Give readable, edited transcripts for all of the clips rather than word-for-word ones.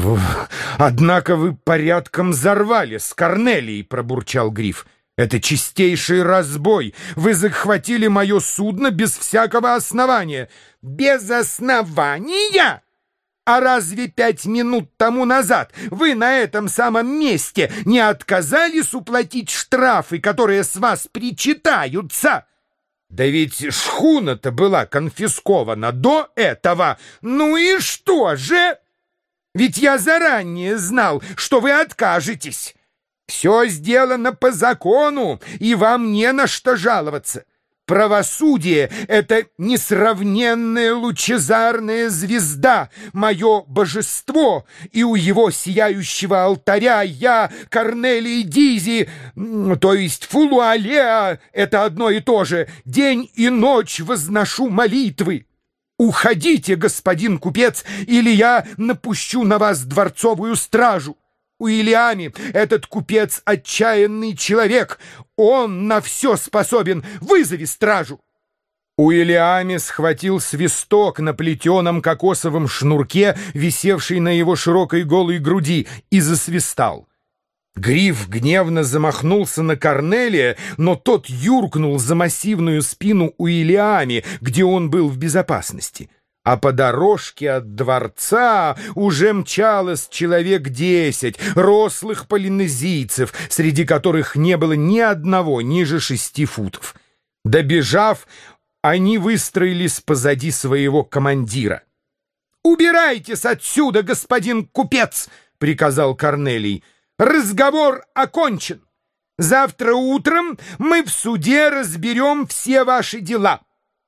«Однако вы порядком взорвали с Корнелией», — пробурчал Гриф. «Это чистейший разбой. Вы захватили мое судно без всякого основания». «Без основания? А разве 5 минут тому назад вы на этом самом месте не отказались уплатить штрафы, которые с вас причитаются?» «Да ведь шхуна-то была конфискована до этого. Ну и что же? Ведь я заранее знал, что вы откажетесь. Все сделано по закону, и вам не на что жаловаться. Правосудие — это несравненная лучезарная звезда, мое божество, и у его сияющего алтаря я, Корнелий Дизи, то есть Фулуалеа, это одно и то же, день и ночь возношу молитвы. Уходите, господин купец, или я напущу на вас дворцовую стражу. Уильями, этот купец — отчаянный человек. Он на все способен. Вызови стражу. Уильями схватил свисток на плетеном кокосовом шнурке, висевший на его широкой голой груди, и засвистал. Гриф гневно замахнулся на Корнелия, но тот юркнул за массивную спину Уильями, где он был в безопасности. А по дорожке от дворца уже мчалось человек 10 рослых полинезийцев, среди которых не было ни одного ниже 6 футов. Добежав, они выстроились позади своего командира. «Убирайтесь отсюда, господин купец!» — приказал Корнелий. «Разговор окончен. Завтра утром мы в суде разберем все ваши дела.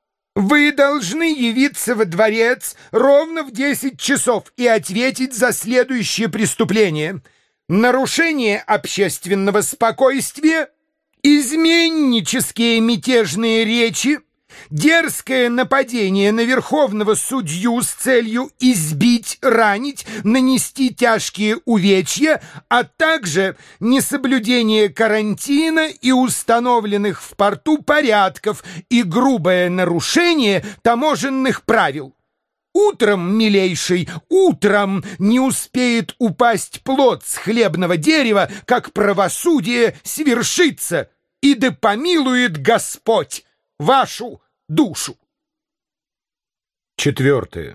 Вы должны явиться во дворец ровно в 10 часов и ответить за следующее преступление: нарушение общественного спокойствия, изменнические мятежные речи, дерзкое нападение на верховного судью с целью избить, ранить, нанести тяжкие увечья, а также несоблюдение карантина и установленных в порту порядков и грубое нарушение таможенных правил. Утром, милейший, утром не успеет упасть плод с хлебного дерева, как правосудие свершится, и да помилует Господь вашу душу. 4.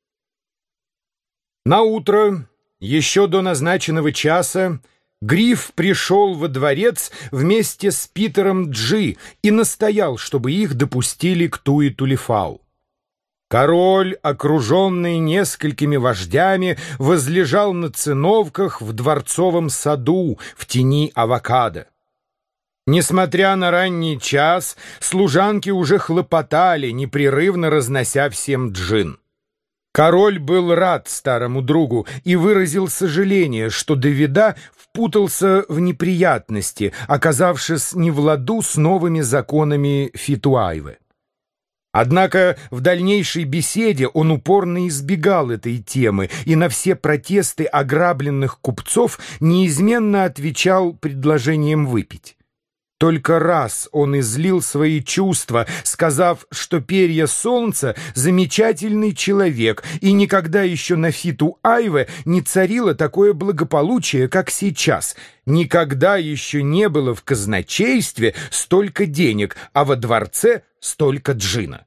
Наутро, еще до назначенного часа, Гриф пришел во дворец вместе с Питером Джи и настоял, чтобы их допустили к Туи-Тулифау. Король, окруженный несколькими вождями, возлежал на циновках в дворцовом саду в тени авокадо. Несмотря на ранний час, служанки уже хлопотали, непрерывно разнося всем джин. Король был рад старому другу и выразил сожаление, что Давида впутался в неприятности, оказавшись не в ладу с новыми законами Фитуаевы. Однако в дальнейшей беседе он упорно избегал этой темы и на все протесты ограбленных купцов неизменно отвечал предложением выпить. Только раз он излил свои чувства, сказав, что Перья Солнца — замечательный человек, и никогда еще на Фиту-Айве не царило такое благополучие, как сейчас. Никогда еще не было в казначействе столько денег, а во дворце столько джина.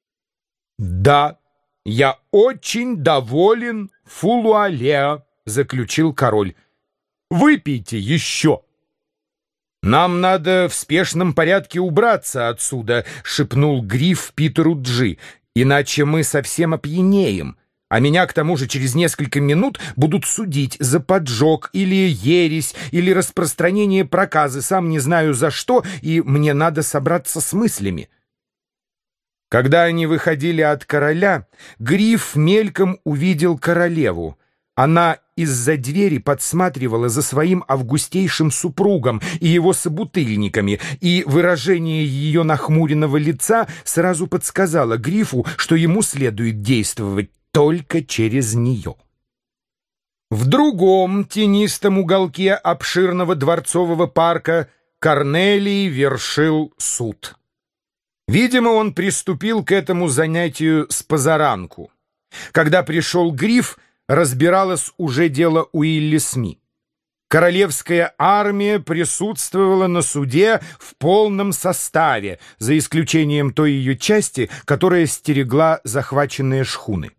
«Да, я очень доволен Фулуалеа», — заключил король. «Выпейте еще». «Нам надо в спешном порядке убраться отсюда», — шепнул Гриф Питеру Джи, «иначе мы совсем опьянеем, а меня к тому же через несколько минут будут судить за поджог или ересь, или распространение проказы, сам не знаю за что, и мне надо собраться с мыслями». Когда они выходили от короля, Гриф мельком увидел королеву. Она из-за двери подсматривала за своим августейшим супругом и его собутыльниками, и выражение ее нахмуренного лица сразу подсказало Грифу, что ему следует действовать только через нее. В другом тенистом уголке обширного дворцового парка Корнелий вершил суд. Видимо, он приступил к этому занятию с позаранку. Когда пришел Гриф, разбиралось уже дело Уилли Сми. Королевская армия присутствовала на суде в полном составе, за исключением той ее части, которая стерегла захваченные шхуны.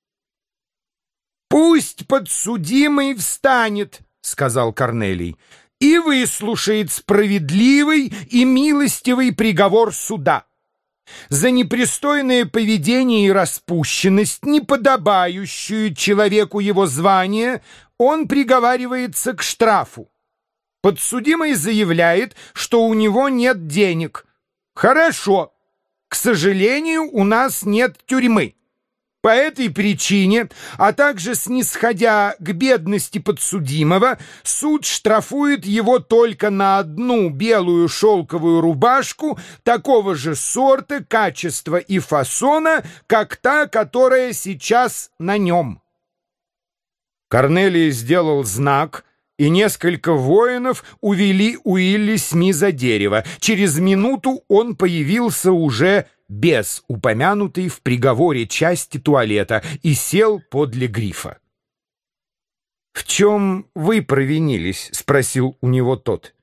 «Пусть подсудимый встанет», — сказал Корнелий, «и выслушает справедливый и милостивый приговор суда. За непристойное поведение и распущенность, неподобающую человеку его звания, он приговаривается к штрафу. Подсудимый заявляет, что у него нет денег. Хорошо. К сожалению, у нас нет тюрьмы. По этой причине, а также снисходя к бедности подсудимого, суд штрафует его только на одну белую шелковую рубашку такого же сорта, качества и фасона, как та, которая сейчас на нем». Корнелий сделал знак, и несколько воинов увели Уилли Сми за дерево. Через минуту он появился уже без упомянутой в приговоре части туалета и сел подле Грифа. «В чем вы провинились?» — спросил у него тот.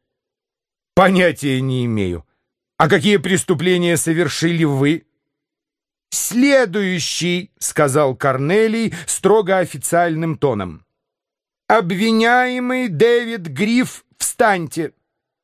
«Понятия не имею. А какие преступления совершили вы?» «Следующий», — сказал Корнелий строго официальным тоном. «Обвиняемый Дэвид Гриф, встаньте.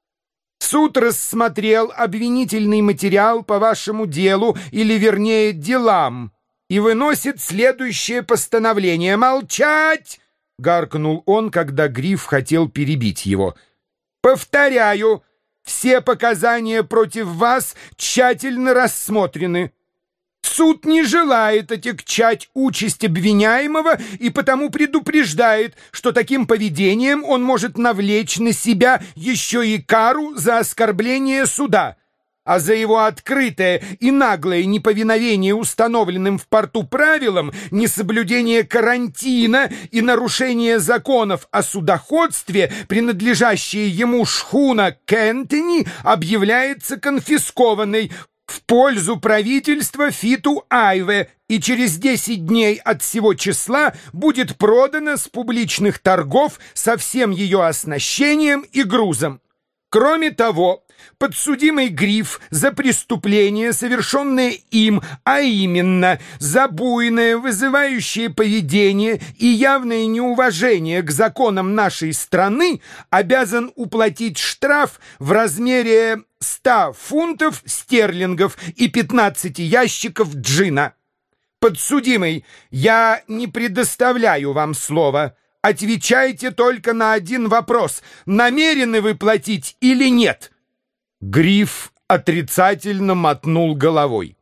Суд рассмотрел обвинительный материал по вашему делу, или, вернее, делам, и выносит следующее постановление». «Молчать!» — гаркнул он, когда Гриф хотел перебить его. «Повторяю, все показания против вас тщательно рассмотрены. Суд не желает отягчать участь обвиняемого и потому предупреждает, что таким поведением он может навлечь на себя еще и кару за оскорбление суда, а за его открытое и наглое неповиновение установленным в порту правилам, несоблюдение карантина и нарушение законов о судоходстве, принадлежащая ему шхуна Кентини объявляется конфискованной в пользу правительства Фиту Айве и через 10 дней от сего числа будет продана с публичных торгов со всем ее оснащением и грузом. Кроме того, подсудимый Гриф за преступление, совершенное им, а именно за буйное, вызывающее поведение и явное неуважение к законам нашей страны, обязан уплатить штраф в размере 100 фунтов стерлингов и 15 ящиков джина. Подсудимый, я не предоставляю вам слова. Отвечайте только на один вопрос: намерены вы платить или нет?» Гриф отрицательно мотнул головой.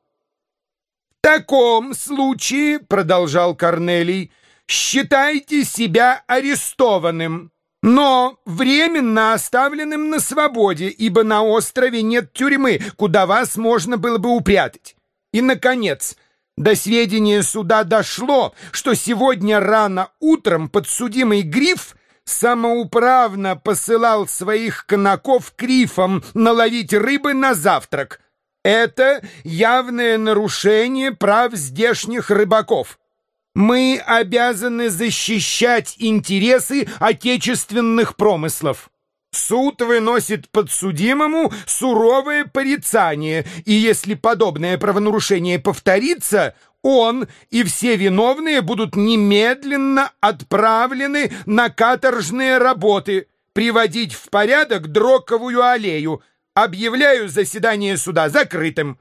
«В таком случае, — продолжал Корнелий, — считайте себя арестованным, но временно оставленным на свободе, ибо на острове нет тюрьмы, куда вас можно было бы упрятать. И, наконец, до сведения суда дошло, что сегодня рано утром подсудимый Гриф самоуправно посылал своих конаков к рифам наловить рыбы на завтрак. Это явное нарушение прав здешних рыбаков. Мы обязаны защищать интересы отечественных промыслов. Суд выносит подсудимому суровое порицание, и если подобное правонарушение повторится, он и все виновные будут немедленно отправлены на каторжные работы, приводить в порядок Дроковую аллею. Объявляю заседание суда закрытым».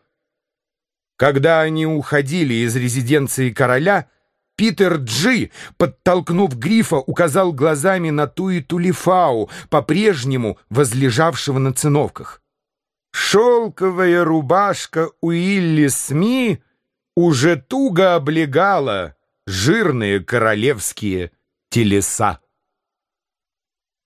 Когда они уходили из резиденции короля, Питер Джи, подтолкнув Грифа, указал глазами на Туи-Тулифау, по-прежнему возлежавшего на циновках. Шелковая рубашка Уилли Сми уже туго облегала жирные королевские телеса.